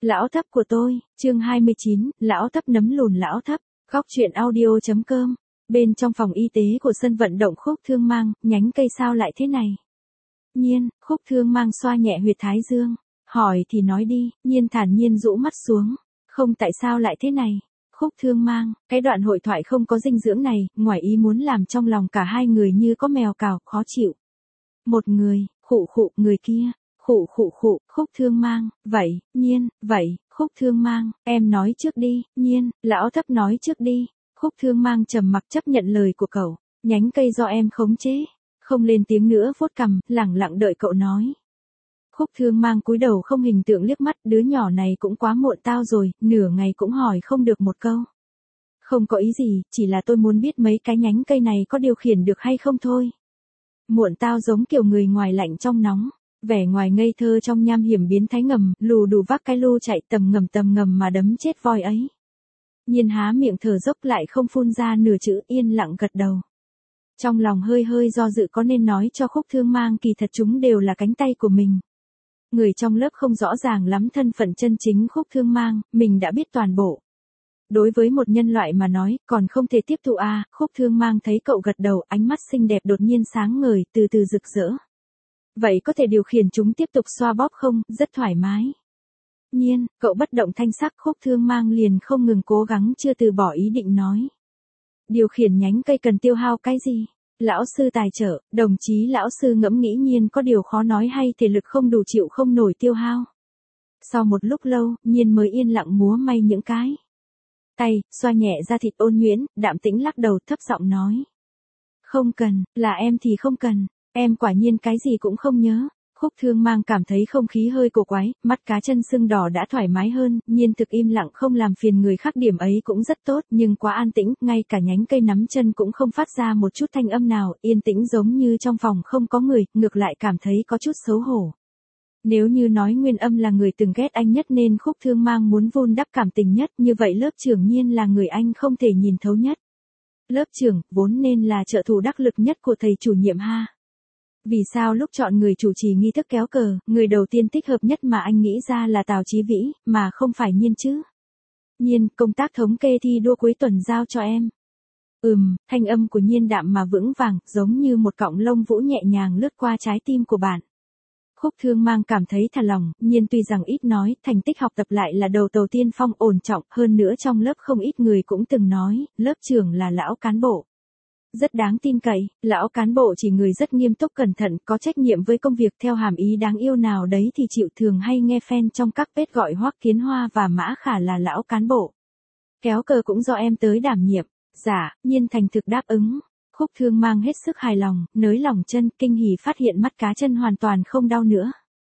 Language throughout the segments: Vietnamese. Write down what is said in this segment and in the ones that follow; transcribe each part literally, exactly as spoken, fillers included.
Lão thấp của tôi, chương hai mươi chín, lão thấp nấm lùn lão thấp, góc truyện audio.com. Bên trong phòng y tế của sân vận động Khúc Thương Mang, nhánh cây sao lại thế này? Nhiên, Khúc Thương Mang xoa nhẹ huyệt thái dương. Hỏi thì nói đi, Nhiên thản nhiên rũ mắt xuống. Không, tại sao lại thế này? Khúc Thương Mang, cái đoạn hội thoại không có dinh dưỡng này, ngoài ý muốn làm trong lòng cả hai người như có mèo cào, khó chịu. Một người, khụ khụ, người kia. Khụ khụ khụ, Khúc Thương Mang, vậy, Nhiên, vậy, Khúc Thương Mang, em nói trước đi, Nhiên, lão thấp nói trước đi. Khúc Thương Mang trầm mặc chấp nhận lời của cậu, nhánh cây do em khống chế, không lên tiếng nữa, vuốt cằm, lẳng lặng đợi cậu nói. Khúc Thương Mang cúi đầu không hình tượng liếc mắt, đứa nhỏ này cũng quá muộn tao rồi, nửa ngày cũng hỏi không được một câu. Không có ý gì, chỉ là tôi muốn biết mấy cái nhánh cây này có điều khiển được hay không thôi. Muộn tao giống kiểu người ngoài lạnh trong nóng. Vẻ ngoài ngây thơ trong nham hiểm biến thái ngầm, lù đù vác cái lu chạy tầm ngầm tầm ngầm mà đấm chết voi ấy. Nhiên há miệng thở dốc lại không phun ra nửa chữ, yên lặng gật đầu. Trong lòng hơi hơi do dự có nên nói cho Khúc Thương Mang kỳ thật chúng đều là cánh tay của mình. Người trong lớp không rõ ràng lắm thân phận chân chính Khúc Thương Mang, mình đã biết toàn bộ. Đối với một nhân loại mà nói, còn không thể tiếp thụ à, Khúc Thương Mang thấy cậu gật đầu, ánh mắt xinh đẹp đột nhiên sáng ngời, từ từ rực rỡ. Vậy có thể điều khiển chúng tiếp tục xoa bóp không, rất thoải mái. Nhiên, cậu bất động thanh sắc. Khúc Thương Mang liền không ngừng cố gắng chưa từ bỏ ý định nói. Điều khiển nhánh cây cần tiêu hao cái gì? Lão sư tài trợ, đồng chí lão sư ngẫm nghĩ Nhiên có điều khó nói hay thể lực không đủ chịu không nổi tiêu hao. Sau một lúc lâu, Nhiên mới yên lặng múa may những cái tay, xoa nhẹ da thịt ôn nhuyễn, đạm tĩnh lắc đầu thấp giọng nói. Không cần, là em thì không cần. Em quả nhiên cái gì cũng không nhớ. Khúc Thương Mang cảm thấy không khí hơi cổ quái, mắt cá chân sưng đỏ đã thoải mái hơn, Nhiên thực im lặng không làm phiền người khác điểm ấy cũng rất tốt, nhưng quá an tĩnh, ngay cả nhánh cây nắm chân cũng không phát ra một chút thanh âm nào, yên tĩnh giống như trong phòng không có người, ngược lại cảm thấy có chút xấu hổ. Nếu như nói Nguyên Âm là người từng ghét anh nhất nên Khúc Thương Mang muốn vun đắp cảm tình nhất, như vậy lớp trưởng Nhiên là người anh không thể nhìn thấu nhất. Lớp trưởng, vốn nên là trợ thủ đắc lực nhất của thầy chủ nhiệm ha. Vì sao lúc chọn người chủ trì nghi thức kéo cờ, người đầu tiên thích hợp nhất mà anh nghĩ ra là Tào Chí Vĩ, mà không phải Nhiên chứ? Nhiên, công tác thống kê thi đua cuối tuần giao cho em. Ừm, thanh âm của Nhiên đạm mà vững vàng, giống như một cọng lông vũ nhẹ nhàng lướt qua trái tim của bạn. Khúc Thương Mang cảm thấy thả lòng, Nhiên tuy rằng ít nói, thành tích học tập lại là đầu tàu tiên phong ổn trọng, hơn nữa trong lớp không ít người cũng từng nói, lớp trưởng là lão cán bộ. Rất đáng tin cậy, lão cán bộ chỉ người rất nghiêm túc cẩn thận, có trách nhiệm với công việc theo hàm ý đáng yêu nào đấy thì chịu. Thường hay nghe fan trong các page gọi Hoắc Kiến Hoa và Mã Khả là lão cán bộ. Kéo cờ cũng do em tới đảm nhiệm. Dạ, Nhiên thành thực đáp ứng. Khúc Thương Mang hết sức hài lòng, nới lỏng chân, kinh hỉ phát hiện mắt cá chân hoàn toàn không đau nữa.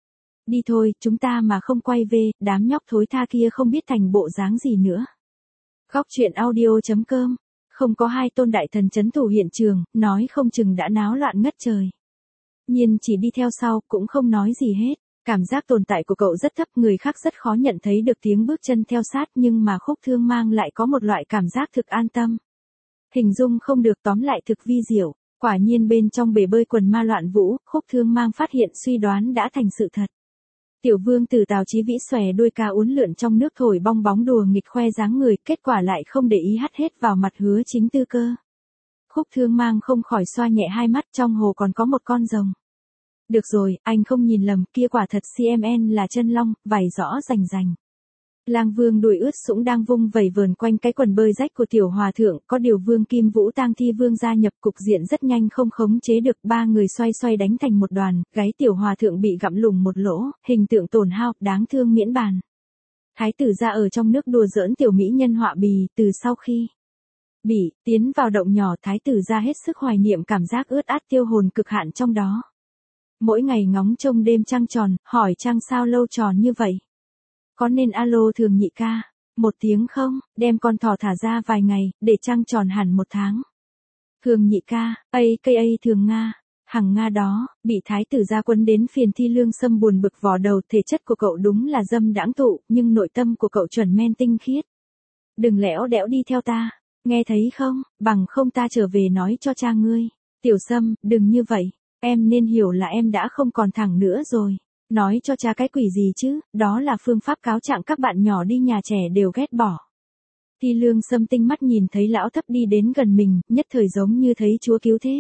Đi thôi, chúng ta mà không quay về, đám nhóc thối tha kia không biết thành bộ dáng gì nữa. Góc truyện audio.com. Không có hai tôn đại thần trấn thủ hiện trường, nói không chừng đã náo loạn ngất trời. Nhiên chỉ đi theo sau, cũng không nói gì hết. Cảm giác tồn tại của cậu rất thấp, người khác rất khó nhận thấy được tiếng bước chân theo sát, nhưng mà Khúc Thương Mang lại có một loại cảm giác thực an tâm. Hình dung không được, tóm lại thực vi diệu. Quả nhiên bên trong bể bơi quần ma loạn vũ, Khúc Thương Mang phát hiện suy đoán đã thành sự thật. Tiểu vương tử Tào Chí Vĩ xòe đuôi ca uốn lượn trong nước thổi bong bóng đùa nghịch khoe dáng người, kết quả lại không để ý hắt hết vào mặt Hứa Chính Tư cơ. Khúc Thương Mang không khỏi xoa nhẹ hai mắt, trong hồ còn có một con rồng. Được rồi, anh không nhìn lầm, kia quả thật xê em en là chân long, vảy rõ rành rành. Lang Vương đuôi ướt sũng đang vung vẩy vờn quanh cái quần bơi rách của tiểu hòa thượng, có điều Vương Kim Vũ Tang Thi Vương gia nhập, cục diện rất nhanh không khống chế được, ba người xoay xoay đánh thành một đoàn, gáy tiểu hòa thượng bị gặm lủng một lỗ, hình tượng tổn hao, đáng thương miễn bàn. Thái tử gia ở trong nước đùa giỡn tiểu mỹ nhân họa bì, từ sau khi bị tiến vào động nhỏ, thái tử gia hết sức hoài niệm cảm giác ướt át tiêu hồn cực hạn trong đó. Mỗi ngày ngóng trông đêm trăng tròn, hỏi trăng sao lâu tròn như vậy. Có nên alo Thường nhị ca, một tiếng không, đem con thỏ thả ra vài ngày, để trăng tròn hẳn một tháng. Thường nhị ca, ây cây ây Thường Nga, hằng Nga đó, bị thái tử gia quấn đến phiền Thi Lương Sâm buồn bực vò đầu, thể chất của cậu đúng là dâm đãng tụ, nhưng nội tâm của cậu chuẩn men tinh khiết. Đừng lẽo đẽo đi theo ta, nghe thấy không, bằng không ta trở về nói cho cha ngươi. Tiểu Sâm, đừng như vậy, em nên hiểu là em đã không còn thẳng nữa rồi. Nói cho cha cái quỷ gì chứ, đó là phương pháp cáo trạng các bạn nhỏ đi nhà trẻ đều ghét bỏ. Thi Lương Sâm tinh mắt nhìn thấy lão thấp đi đến gần mình, nhất thời giống như thấy Chúa cứu thế.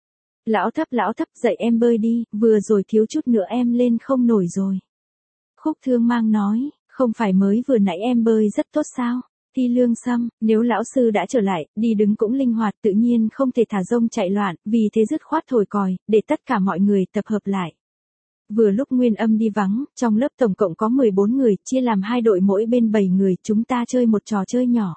Lão thấp lão thấp dạy em bơi đi, vừa rồi thiếu chút nữa em lên không nổi rồi. Khúc Thương Mang nói, không phải mới vừa nãy em bơi rất tốt sao? Thi Lương Sâm, nếu lão sư đã trở lại, đi đứng cũng linh hoạt tự nhiên không thể thả rông chạy loạn, vì thế dứt khoát thổi còi, để tất cả mọi người tập hợp lại. Vừa lúc Nguyên Âm đi vắng, trong lớp tổng cộng có mười bốn người, chia làm hai đội mỗi bên bảy người, chúng ta chơi một trò chơi nhỏ.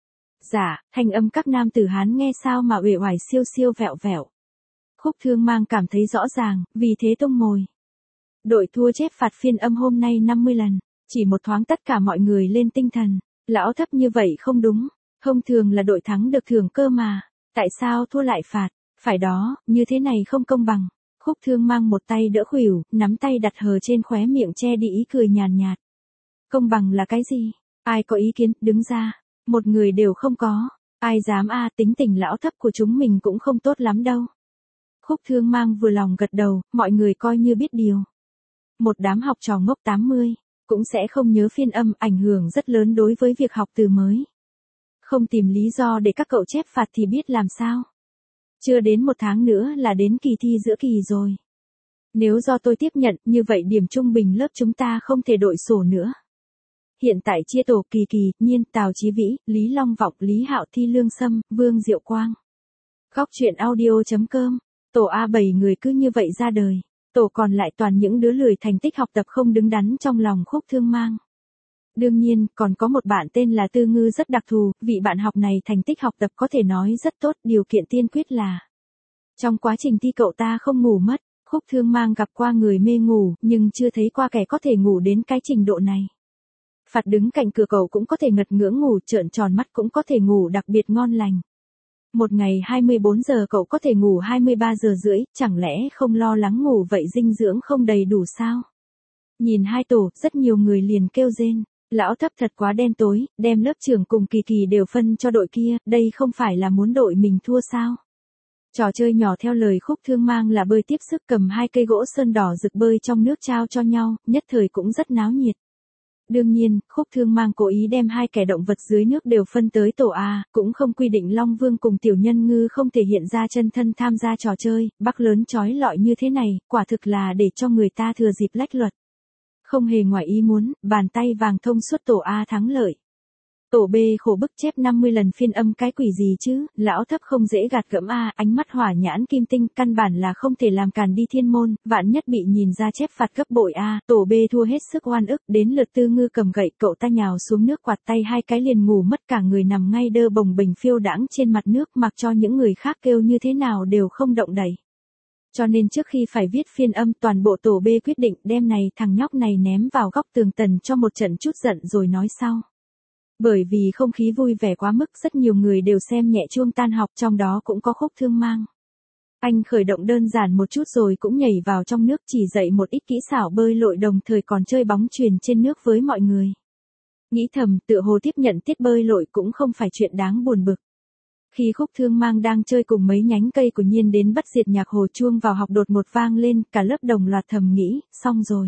Dạ, thanh âm các nam tử Hán nghe sao mà uể oải siêu siêu vẹo vẹo. Khúc Thương Mang cảm thấy rõ ràng, vì thế tung mồi. Đội thua chép phạt phiên âm hôm nay năm mươi lần, chỉ một thoáng tất cả mọi người lên tinh thần, lão thấp như vậy không đúng, thông thường là đội thắng được thưởng cơ mà, tại sao thua lại phạt, phải đó, như thế này không công bằng. Khúc Thương Mang một tay đỡ khuỷu, nắm tay đặt hờ trên khóe miệng che đi ý cười nhàn nhạt. Công bằng là cái gì? Ai có ý kiến, đứng ra. Một người đều không có. Ai dám a à, tính tình lão thấp của chúng mình cũng không tốt lắm đâu. Khúc Thương Mang vừa lòng gật đầu, mọi người coi như biết điều. Một đám học trò ngốc tám mươi, cũng sẽ không nhớ phiên âm, ảnh hưởng rất lớn đối với việc học từ mới. Không tìm lý do để các cậu chép phạt thì biết làm sao. Chưa đến một tháng nữa là đến kỳ thi giữa kỳ rồi. Nếu do tôi tiếp nhận, như vậy điểm trung bình lớp chúng ta không thể đội sổ nữa. Hiện tại chia tổ Kỳ Kỳ, Nhiên, Tào Chí Vĩ, Lý Long Vọng, Lý Hạo, Thi Lương Sâm, Vương Diệu Quang. Góc truyện audio.com. Tổ A bảy người cứ như vậy ra đời. Tổ còn lại toàn những đứa lười thành tích học tập không đứng đắn trong lòng Khúc Thương Mang. Đương nhiên, còn có một bạn tên là Tư Ngư rất đặc thù, vị bạn học này thành tích học tập có thể nói rất tốt, điều kiện tiên quyết là trong quá trình thi cậu ta không ngủ mất. Khúc Thương Mang gặp qua người mê ngủ, nhưng chưa thấy qua kẻ có thể ngủ đến cái trình độ này. Phạt đứng cạnh cửa cậu cũng có thể ngật ngưỡng ngủ, trợn tròn mắt cũng có thể ngủ đặc biệt ngon lành. Một ngày hai mươi bốn giờ cậu có thể ngủ hai mươi ba giờ rưỡi, chẳng lẽ không lo lắng ngủ vậy dinh dưỡng không đầy đủ sao? Nhìn hai tổ, rất nhiều người liền kêu rên. Lão thấp thật quá đen tối, đem lớp trưởng cùng Kỳ Kỳ đều phân cho đội kia, đây không phải là muốn đội mình thua sao? Trò chơi nhỏ theo lời Khúc Thương Mang là bơi tiếp sức, cầm hai cây gỗ sơn đỏ rực bơi trong nước trao cho nhau, nhất thời cũng rất náo nhiệt. Đương nhiên, Khúc Thương Mang cố ý đem hai kẻ động vật dưới nước đều phân tới tổ A, cũng không quy định Long Vương cùng Tiểu Nhân Ngư không thể hiện ra chân thân tham gia trò chơi, bắc lớn chói lọi như thế này, quả thực là để cho người ta thừa dịp lách luật. Không hề ngoài ý muốn, bàn tay vàng thông suốt tổ A thắng lợi. Tổ B khổ bức chép năm mươi lần phiên âm cái quỷ gì chứ, lão thấp không dễ gạt gẫm A, ánh mắt hỏa nhãn kim tinh, căn bản là không thể làm càn đi thiên môn, vạn nhất bị nhìn ra chép phạt gấp bội A, tổ B thua hết sức oan ức, đến lượt Tư Ngư cầm gậy, cậu ta nhào xuống nước quạt tay hai cái liền ngủ mất, cả người nằm ngay đơ bồng bềnh phiêu đãng trên mặt nước, mặc cho những người khác kêu như thế nào đều không động đậy. Cho nên trước khi phải viết phiên âm, toàn bộ tổ B quyết định đem này thằng nhóc này ném vào góc tường tần cho một trận chút giận rồi nói sau. Bởi vì không khí vui vẻ quá mức, rất nhiều người đều xem nhẹ chuông tan học, trong đó cũng có Khúc Thương Mang. Anh khởi động đơn giản một chút rồi cũng nhảy vào trong nước, chỉ dạy một ít kỹ xảo bơi lội, đồng thời còn chơi bóng chuyền trên nước với mọi người. Nghĩ thầm, tựa hồ tiếp nhận tiết bơi lội cũng không phải chuyện đáng buồn bực. Khi Khúc Thương Mang đang chơi cùng mấy nhánh cây của Nhiên đến bắt diệt nhạc hồ, chuông vào học đột một vang lên, cả lớp đồng loạt thầm nghĩ, xong rồi.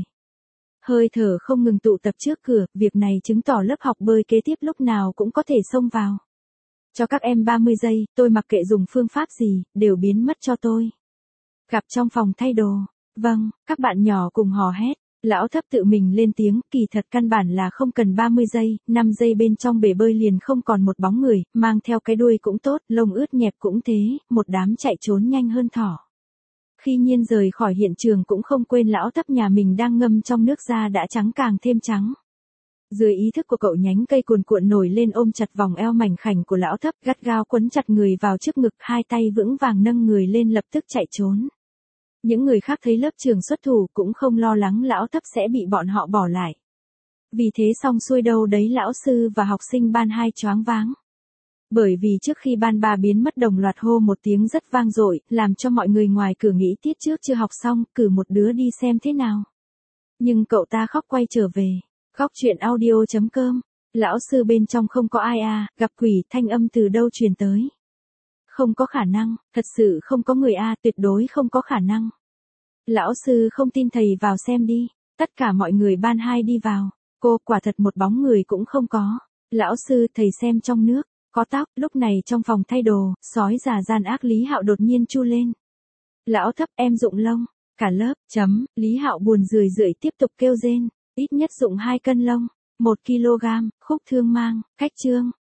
Hơi thở không ngừng tụ tập trước cửa, việc này chứng tỏ lớp học bơi kế tiếp lúc nào cũng có thể xông vào. Cho các em ba mươi giây, tôi mặc kệ dùng phương pháp gì, đều biến mất cho tôi. Gặp trong phòng thay đồ. Vâng, các bạn nhỏ cùng hò hét. Lão thấp tự mình lên tiếng, kỳ thật căn bản là không cần ba mươi giây, năm giây bên trong bể bơi liền không còn một bóng người, mang theo cái đuôi cũng tốt, lông ướt nhẹp cũng thế, một đám chạy trốn nhanh hơn thỏ. Khi Nhiên rời khỏi hiện trường cũng không quên lão thấp nhà mình đang ngâm trong nước da đã trắng càng thêm trắng. Dưới ý thức của cậu, nhánh cây cuồn cuộn nổi lên ôm chặt vòng eo mảnh khảnh của lão thấp, gắt gao quấn chặt người vào trước ngực, hai tay vững vàng nâng người lên lập tức chạy trốn. Những người khác thấy lớp trường xuất thủ cũng không lo lắng lão thấp sẽ bị bọn họ bỏ lại. Vì thế xong xuôi đâu đấy lão sư và học sinh ban hai choáng váng. Bởi vì trước khi ban ba biến mất đồng loạt hô một tiếng rất vang dội, làm cho mọi người ngoài cửa nghĩ tiết trước chưa học xong, cử một đứa đi xem thế nào. Nhưng cậu ta khóc quay trở về. Góc truyện audio.com. Lão sư bên trong không có ai à, gặp quỷ, thanh âm từ đâu truyền tới. Không có khả năng, thật sự không có người a, tuyệt đối không có khả năng. Lão sư không tin thầy vào xem đi. Tất cả mọi người ban hai đi vào. Cô quả thật một bóng người cũng không có. Lão sư, thầy xem trong nước. Có tóc. Lúc này trong phòng thay đồ, sói già gian ác Lý Hạo đột nhiên chu lên. Lão Thấp, em dụng lông. Cả lớp, chấm. Lý Hạo buồn rười rượi tiếp tục kêu rên. Ít nhất dụng hai cân lông. Một ki lô gam. Khúc Thương Mang. Khách chương.